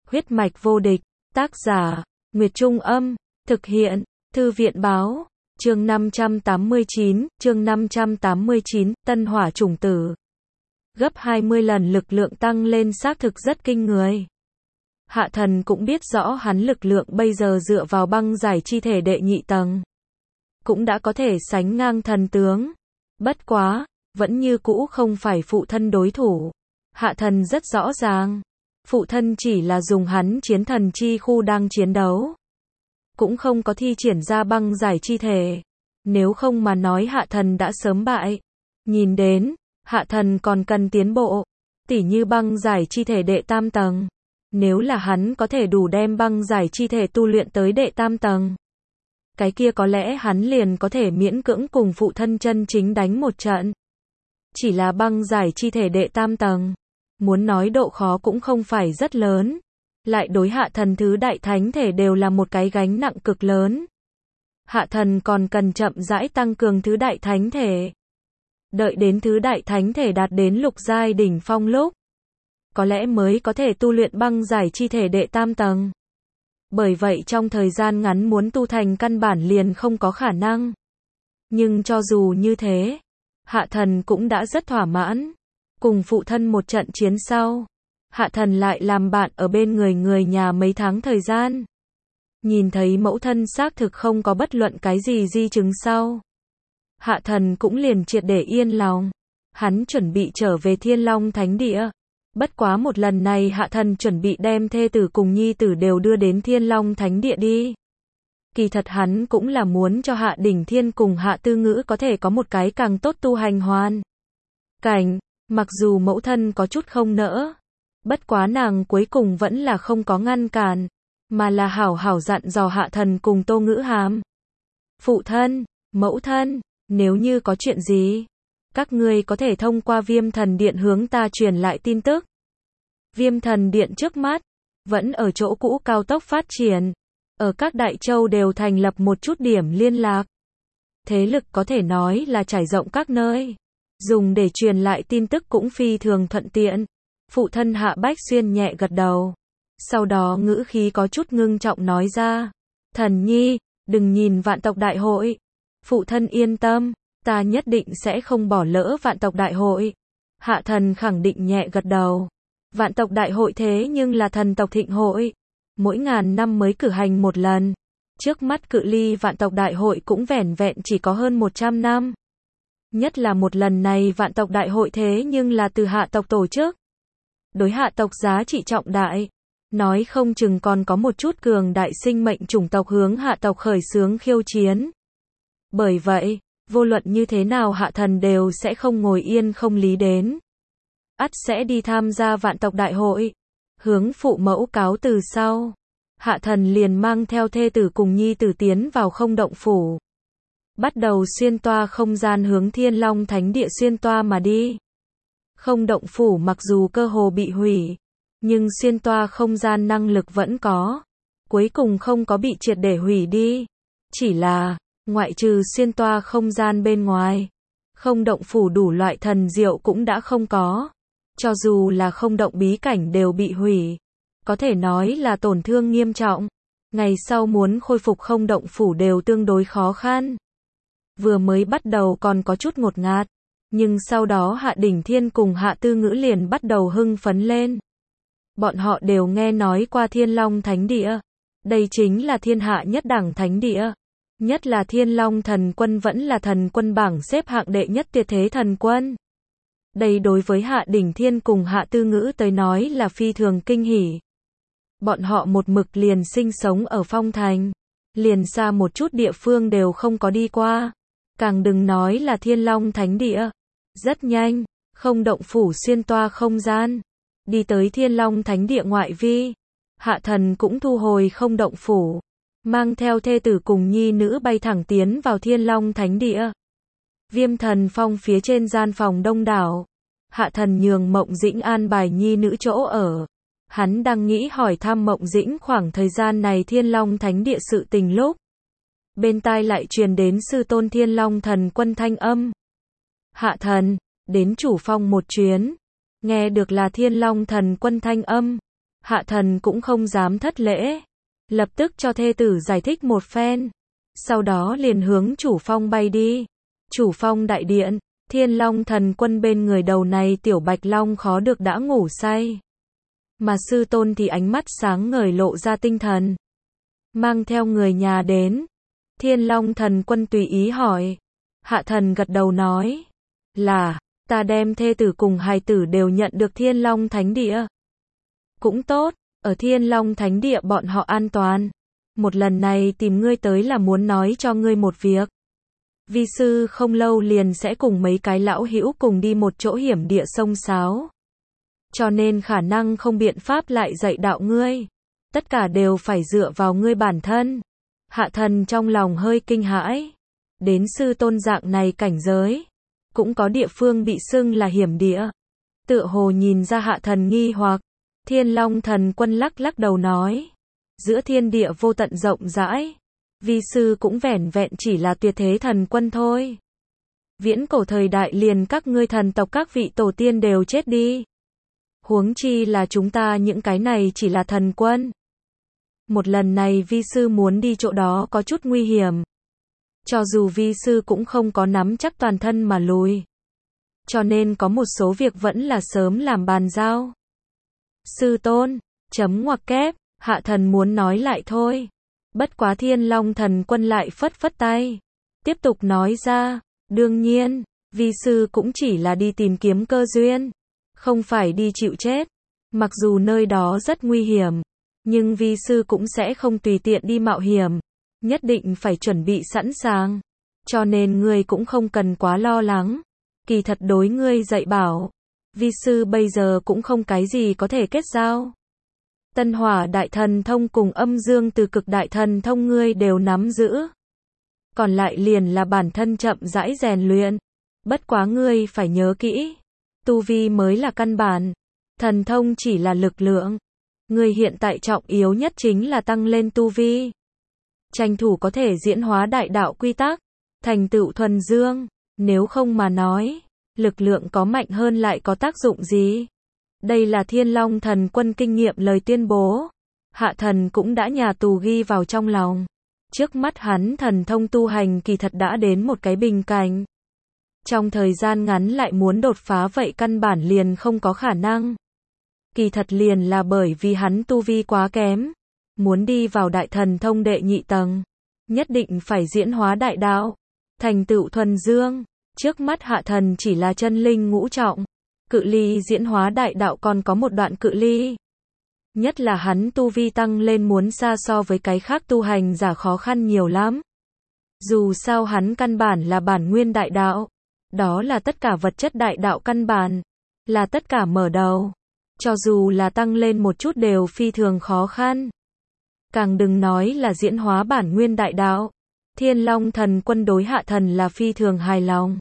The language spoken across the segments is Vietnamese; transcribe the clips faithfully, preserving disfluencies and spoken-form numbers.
Huyết mạch vô địch, tác giả, Nguyệt Trung Âm, thực hiện, Thư viện Báo, chương năm trăm tám mươi chín, chương năm trăm tám mươi chín, tân hỏa chủng tử. Gấp hai mươi lần lực lượng tăng lên xác thực rất kinh người. Hạ thần cũng biết rõ hắn lực lượng bây giờ dựa vào băng giải chi thể đệ nhị tầng. Cũng đã có thể sánh ngang thần tướng. Bất quá, vẫn như cũ không phải phụ thân đối thủ. Hạ thần rất rõ ràng. Phụ thân chỉ là dùng hắn chiến thần chi khu đang chiến đấu. Cũng không có thi triển ra băng giải chi thể. Nếu không mà nói hạ thần đã sớm bại. Nhìn đến, hạ thần còn cần tiến bộ. Tỉ như băng giải chi thể đệ tam tầng. Nếu là hắn có thể đủ đem băng giải chi thể tu luyện tới đệ tam tầng. Cái kia có lẽ hắn liền có thể miễn cưỡng cùng phụ thân chân chính đánh một trận. Chỉ là băng giải chi thể đệ tam tầng. Muốn nói độ khó cũng không phải rất lớn. Lại đối hạ thần thứ đại thánh thể đều là một cái gánh nặng cực lớn. Hạ thần còn cần chậm rãi tăng cường thứ đại thánh thể. Đợi đến thứ đại thánh thể đạt đến lục giai đỉnh phong lúc. Có lẽ mới có thể tu luyện băng giải chi thể đệ tam tầng. Bởi vậy trong thời gian ngắn muốn tu thành căn bản liền không có khả năng. Nhưng cho dù như thế, hạ thần cũng đã rất thỏa mãn. Cùng phụ thân một trận chiến sau, hạ thần lại làm bạn ở bên người người nhà mấy tháng thời gian. Nhìn thấy mẫu thân xác thực không có bất luận cái gì di chứng sau. Hạ thần cũng liền triệt để yên lòng. Hắn chuẩn bị trở về Thiên Long Thánh Địa. Bất quá một lần này hạ thần chuẩn bị đem thê tử cùng nhi tử đều đưa đến Thiên Long Thánh Địa đi. Kỳ thật hắn cũng là muốn cho Hạ Đỉnh Thiên cùng Hạ Tư Ngữ có thể có một cái càng tốt tu hành hoàn cảnh. Mặc dù mẫu thân có chút không nỡ. Bất quá nàng cuối cùng vẫn là không có ngăn cản. Mà là hảo hảo dặn dò hạ thần cùng Tô Ngữ Hàm. Phụ thân, mẫu thân, nếu như có chuyện gì, các ngươi có thể thông qua Viêm Thần Điện hướng ta truyền lại tin tức. Viêm Thần Điện trước mắt, vẫn ở chỗ cũ cao tốc phát triển. Ở các đại châu đều thành lập một chút điểm liên lạc. Thế lực có thể nói là trải rộng các nơi. Dùng để truyền lại tin tức cũng phi thường thuận tiện. Phụ thân Hạ Bách Xuyên nhẹ gật đầu. Sau đó ngữ khí có chút ngưng trọng nói ra. Thần nhi, đừng nhìn vạn tộc đại hội. Phụ thân yên tâm, ta nhất định sẽ không bỏ lỡ vạn tộc đại hội. Hạ thần khẳng định nhẹ gật đầu. Vạn tộc đại hội thế nhưng là thần tộc thịnh hội. Mỗi ngàn năm mới cử hành một lần. Trước mắt cự ly vạn tộc đại hội cũng vẻn vẹn chỉ có hơn một trăm năm. Nhất là một lần này vạn tộc đại hội thế nhưng là từ hạ tộc tổ chức. Đối hạ tộc giá trị trọng đại. Nói không chừng còn có một chút cường đại sinh mệnh chủng tộc hướng hạ tộc khởi xướng khiêu chiến. Bởi vậy, vô luận như thế nào hạ thần đều sẽ không ngồi yên không lý đến. Ắt sẽ đi tham gia vạn tộc đại hội. Hướng phụ mẫu cáo từ sau. Hạ thần liền mang theo thê tử cùng nhi tử tiến vào không động phủ. Bắt đầu xuyên toa không gian hướng Thiên Long Thánh Địa xuyên toa mà đi. Không động phủ mặc dù cơ hồ bị hủy, nhưng xuyên toa không gian năng lực vẫn có. Cuối cùng không có bị triệt để hủy đi. Chỉ là, ngoại trừ xuyên toa không gian bên ngoài, không động phủ đủ loại thần diệu cũng đã không có. Cho dù là không động bí cảnh đều bị hủy. Có thể nói là tổn thương nghiêm trọng. Ngày sau muốn khôi phục không động phủ đều tương đối khó khăn. Vừa mới bắt đầu còn có chút ngột ngạt. Nhưng sau đó Hạ Đỉnh Thiên cùng Hạ Tư Ngữ liền bắt đầu hưng phấn lên. Bọn họ đều nghe nói qua Thiên Long Thánh Địa. Đây chính là thiên hạ nhất đẳng thánh địa. Nhất là Thiên Long thần quân vẫn là thần quân bảng xếp hạng đệ nhất tuyệt thế thần quân. Đây đối với Hạ Đỉnh Thiên cùng Hạ Tư Ngữ tới nói là phi thường kinh hỉ. Bọn họ một mực liền sinh sống ở Phong Thành. Liền xa một chút địa phương đều không có đi qua. Càng đừng nói là Thiên Long Thánh Địa. Rất nhanh, không động phủ xuyên toa không gian. Đi tới Thiên Long Thánh Địa ngoại vi. Hạ thần cũng thu hồi không động phủ. Mang theo thê tử cùng nhi nữ bay thẳng tiến vào Thiên Long Thánh Địa. Viêm Thần Phong phía trên gian phòng đông đảo. Hạ thần nhường Mộng Dĩnh an bài nhi nữ chỗ ở. Hắn đang nghĩ hỏi thăm Mộng Dĩnh khoảng thời gian này Thiên Long Thánh Địa sự tình lúc. Bên tai lại truyền đến sư tôn Thiên Long thần quân thanh âm. Hạ thần, đến chủ phong một chuyến. Nghe được là Thiên Long thần quân thanh âm. Hạ thần cũng không dám thất lễ. Lập tức cho thê tử giải thích một phen. Sau đó liền hướng chủ phong bay đi. Chủ phong đại điện, Thiên Long thần quân bên người đầu này tiểu bạch long khó được đã ngủ say. Mà sư tôn thì ánh mắt sáng ngời lộ ra tinh thần. Mang theo người nhà đến. Thiên Long thần quân tùy ý hỏi. Hạ thần gật đầu nói. Là, ta đem thê tử cùng hài tử đều nhận được Thiên Long thánh địa. Cũng tốt, ở Thiên Long thánh địa bọn họ an toàn. Một lần này tìm ngươi tới là muốn nói cho ngươi một việc. Vi sư không lâu liền sẽ cùng mấy cái lão hữu cùng đi một chỗ hiểm địa sông sáo. Cho nên khả năng không biện pháp lại dạy đạo ngươi. Tất cả đều phải dựa vào ngươi bản thân. Hạ thần trong lòng hơi kinh hãi. Đến sư tôn dạng này cảnh giới. Cũng có địa phương bị xưng là hiểm địa. Tựa hồ nhìn ra hạ thần nghi hoặc. Thiên Long thần quân lắc lắc đầu nói. Giữa thiên địa vô tận rộng rãi. Vi sư cũng vẻn vẹn chỉ là tuyệt thế thần quân thôi. Viễn cổ thời đại liền các ngươi thần tộc các vị tổ tiên đều chết đi. Huống chi là chúng ta những cái này chỉ là thần quân. Một lần này vi sư muốn đi chỗ đó có chút nguy hiểm. Cho dù vi sư cũng không có nắm chắc toàn thân mà lùi. Cho nên có một số việc vẫn là sớm làm bàn giao. Sư tôn, chấm ngoặc kép, hạ thần muốn nói lại thôi. Bất quá Thiên Long thần quân lại phất phất tay. Tiếp tục nói ra, đương nhiên, vi sư cũng chỉ là đi tìm kiếm cơ duyên. Không phải đi chịu chết. Mặc dù nơi đó rất nguy hiểm. Nhưng vi sư cũng sẽ không tùy tiện đi mạo hiểm. Nhất định phải chuẩn bị sẵn sàng. Cho nên ngươi cũng không cần quá lo lắng. Kỳ thật đối ngươi dạy bảo. Vi sư bây giờ cũng không cái gì có thể kết giao. Tân hỏa đại thần thông cùng âm dương từ cực đại thần thông ngươi đều nắm giữ. Còn lại liền là bản thân chậm rãi rèn luyện. Bất quá ngươi phải nhớ kỹ. Tu vi mới là căn bản. Thần thông chỉ là lực lượng. Ngươi hiện tại trọng yếu nhất chính là tăng lên tu vi. Tranh thủ có thể diễn hóa đại đạo quy tắc. Thành tựu thuần dương. Nếu không mà nói. Lực lượng có mạnh hơn lại có tác dụng gì? Đây là Thiên Long thần quân kinh nghiệm lời tuyên bố. Hạ thần cũng đã nhà tù ghi vào trong lòng. Trước mắt hắn thần thông tu hành kỳ thật đã đến một cái bình cảnh. Trong thời gian ngắn lại muốn đột phá vậy căn bản liền không có khả năng. Kỳ thật liền là bởi vì hắn tu vi quá kém. Muốn đi vào đại thần thông đệ nhị tầng. Nhất định phải diễn hóa đại đạo. Thành tựu thuần dương. Trước mắt hạ thần chỉ là chân linh ngũ trọng. Cự ly diễn hóa đại đạo còn có một đoạn cự ly. Nhất là hắn tu vi tăng lên muốn xa so với cái khác tu hành giả khó khăn nhiều lắm. Dù sao hắn căn bản là bản nguyên đại đạo. Đó là tất cả vật chất đại đạo căn bản. Là tất cả mở đầu. Cho dù là tăng lên một chút đều phi thường khó khăn. Càng đừng nói là diễn hóa bản nguyên đại đạo. Thiên Long thần quân đối hạ thần là phi thường hài lòng.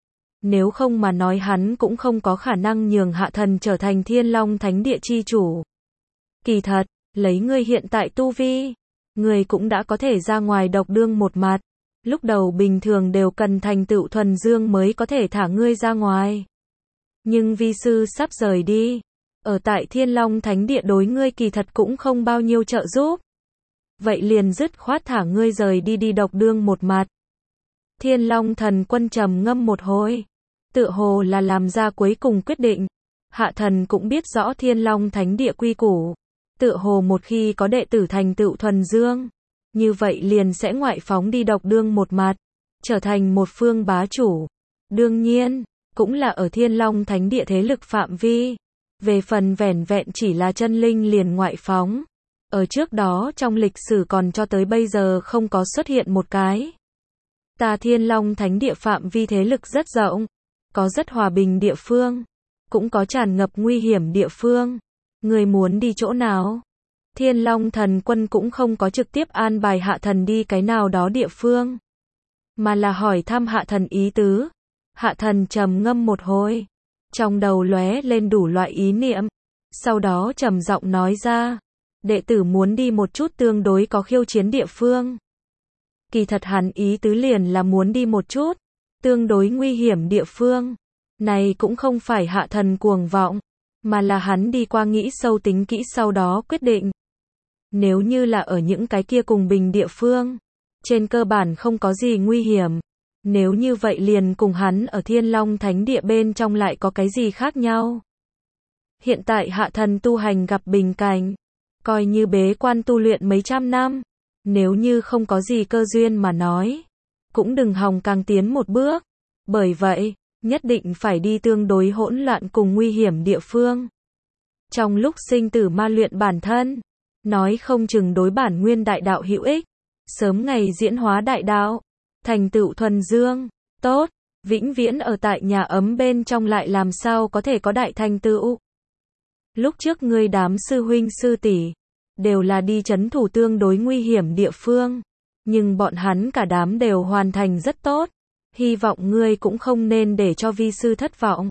Nếu không mà nói hắn cũng không có khả năng nhường hạ thần trở thành Thiên Long thánh địa chi chủ. Kỳ thật, lấy ngươi hiện tại tu vi, ngươi cũng đã có thể ra ngoài độc đương một mặt. Lúc đầu bình thường đều cần thành tựu thuần dương mới có thể thả ngươi ra ngoài. Nhưng vi sư sắp rời đi. Ở tại Thiên Long thánh địa đối ngươi kỳ thật cũng không bao nhiêu trợ giúp. Vậy liền dứt khoát thả ngươi rời đi đi độc đương một mặt. Thiên Long thần quân trầm ngâm một hồi. Tựa hồ là làm ra cuối cùng quyết định. Hạ thần cũng biết rõ Thiên Long thánh địa quy củ. Tựa hồ một khi có đệ tử thành tựu thuần dương. Như vậy liền sẽ ngoại phóng đi độc đương một mặt. Trở thành một phương bá chủ. Đương nhiên, cũng là ở Thiên Long thánh địa thế lực phạm vi. Về phần vẻn vẹn chỉ là chân linh liền ngoại phóng. Ở trước đó trong lịch sử còn cho tới bây giờ không có xuất hiện một cái. Ta Thiên Long thánh địa phạm vi thế lực rất rộng. Có rất hòa bình địa phương. Cũng có tràn ngập nguy hiểm địa phương. Người muốn đi chỗ nào? Thiên Long thần quân cũng không có trực tiếp an bài hạ thần đi cái nào đó địa phương. Mà là hỏi thăm hạ thần ý tứ. Hạ thần trầm ngâm một hồi. Trong đầu lóe lên đủ loại ý niệm. Sau đó trầm giọng nói ra. Đệ tử muốn đi một chút tương đối có khiêu chiến địa phương. Kỳ thật hắn ý tứ liền là muốn đi một chút. Tương đối nguy hiểm địa phương. Này cũng không phải hạ thần cuồng vọng. mà là hắn đi qua nghĩ sâu tính kỹ sau đó quyết định. Nếu như là ở những cái kia cùng bình địa phương, trên cơ bản không có gì nguy hiểm. Nếu như vậy liền cùng hắn ở Thiên Long Thánh Địa bên trong lại có cái gì khác nhau. Hiện tại hạ thần tu hành gặp bình cảnh, coi như bế quan tu luyện mấy trăm năm, nếu như không có gì cơ duyên mà nói, cũng đừng hòng càng tiến một bước. Bởi vậy, nhất định phải đi tương đối hỗn loạn cùng nguy hiểm địa phương. Trong lúc sinh tử ma luyện bản thân, nói không chừng đối bản nguyên đại đạo hữu ích, sớm ngày diễn hóa đại đạo, thành tựu thuần dương, tốt, vĩnh viễn ở tại nhà ấm bên trong lại làm sao có thể có đại thành tựu. Lúc trước ngươi đám sư huynh sư tỷ đều là đi trấn thủ tương đối nguy hiểm địa phương, nhưng bọn hắn cả đám đều hoàn thành rất tốt, hy vọng ngươi cũng không nên để cho vi sư thất vọng.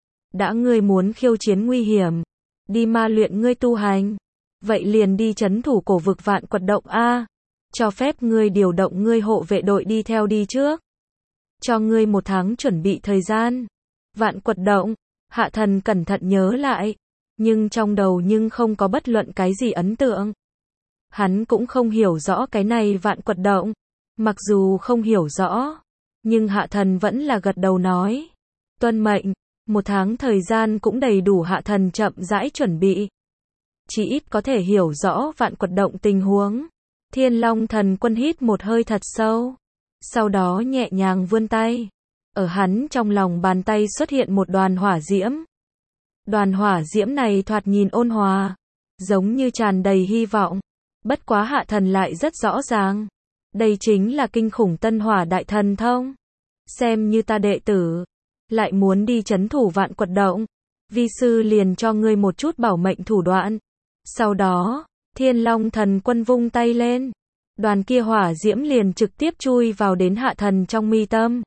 Đã ngươi muốn khiêu chiến nguy hiểm, đi ma luyện ngươi tu hành, vậy liền đi trấn thủ cổ vực vạn quật động a, cho phép ngươi điều động ngươi hộ vệ đội đi theo đi trước. Cho ngươi một tháng chuẩn bị thời gian. Vạn quật động, hạ thần cẩn thận nhớ lại, nhưng trong đầu nhưng không có bất luận cái gì ấn tượng. Hắn cũng không hiểu rõ cái này vạn quật động, mặc dù không hiểu rõ, nhưng hạ thần vẫn là gật đầu nói. Tuân mệnh, một tháng thời gian cũng đầy đủ hạ thần chậm rãi chuẩn bị. Chỉ ít có thể hiểu rõ vạn quật động tình huống. Thiên Long Thần Quân hít một hơi thật sâu, sau đó nhẹ nhàng vươn tay. Ở hắn trong lòng bàn tay xuất hiện một đoàn hỏa diễm. Đoàn hỏa diễm này thoạt nhìn ôn hòa, giống như tràn đầy hy vọng. Bất quá hạ thần lại rất rõ ràng. Đây chính là kinh khủng tân hỏa đại thần thông. Xem như ta đệ tử, lại muốn đi trấn thủ vạn quật động. Vi sư liền cho ngươi một chút bảo mệnh thủ đoạn. Sau đó, Thiên Long Thần Quân vung tay lên. Đoàn kia hỏa diễm liền trực tiếp chui vào đến hạ thần trong mi tâm.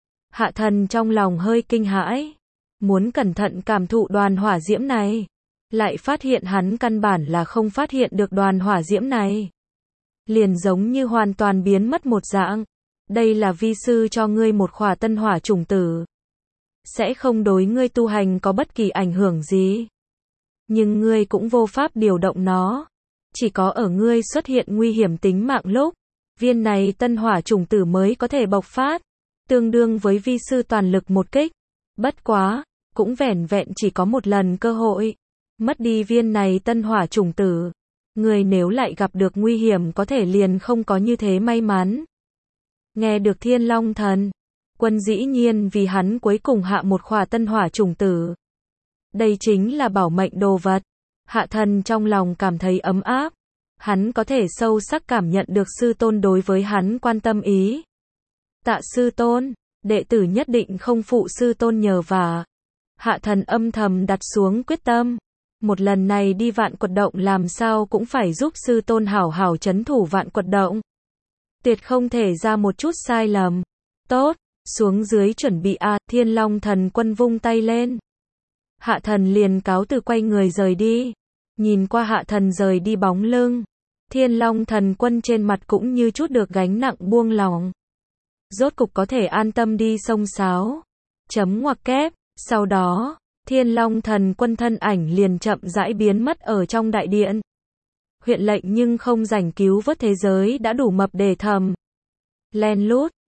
Hạ thần trong lòng hơi kinh hãi. Muốn cẩn thận cảm thụ đoàn hỏa diễm này. Lại phát hiện hắn căn bản là không phát hiện được đoàn hỏa diễm này. Liền giống như hoàn toàn biến mất một dạng. Đây là vi sư cho ngươi một khỏa tân hỏa chủng tử. Sẽ không đối ngươi tu hành có bất kỳ ảnh hưởng gì. Nhưng ngươi cũng vô pháp điều động nó. Chỉ có ở ngươi xuất hiện nguy hiểm tính mạng lúc, viên này tân hỏa chủng tử mới có thể bộc phát. Tương đương với vi sư toàn lực một kích. Bất quá, cũng vẻn vẹn chỉ có một lần cơ hội. Mất đi viên này tân hỏa chủng tử. Người nếu lại gặp được nguy hiểm có thể liền không có như thế may mắn. Nghe được Thiên Long Thần Quân dĩ nhiên vì hắn cuối cùng hạ một khỏa tân hỏa chủng tử. Đây chính là bảo mệnh đồ vật. Hạ thần trong lòng cảm thấy ấm áp. Hắn có thể sâu sắc cảm nhận được sư tôn đối với hắn quan tâm ý. Tạ sư tôn, đệ tử nhất định không phụ sư tôn nhờ vả. Hạ thần âm thầm đặt xuống quyết tâm. Một lần này đi vạn quật động làm sao cũng phải giúp sư tôn hảo hảo trấn thủ vạn quật động. Tuyệt không thể ra một chút sai lầm. Tốt, xuống dưới chuẩn bị a. Thiên Long Thần Quân vung tay lên. Hạ thần liền cáo từ quay người rời đi. Nhìn qua hạ thần rời đi bóng lưng, Thiên Long Thần Quân trên mặt cũng như chút được gánh nặng buông lòng. Rốt cục có thể an tâm đi sông sáo. Chấm ngoặc kép. Sau đó, Thiên Long Thần Quân thân ảnh liền chậm rãi biến mất ở trong đại điện. Huyện lệnh nhưng không rảnh cứu vớt thế giới đã đủ mập để thầm. Len lút.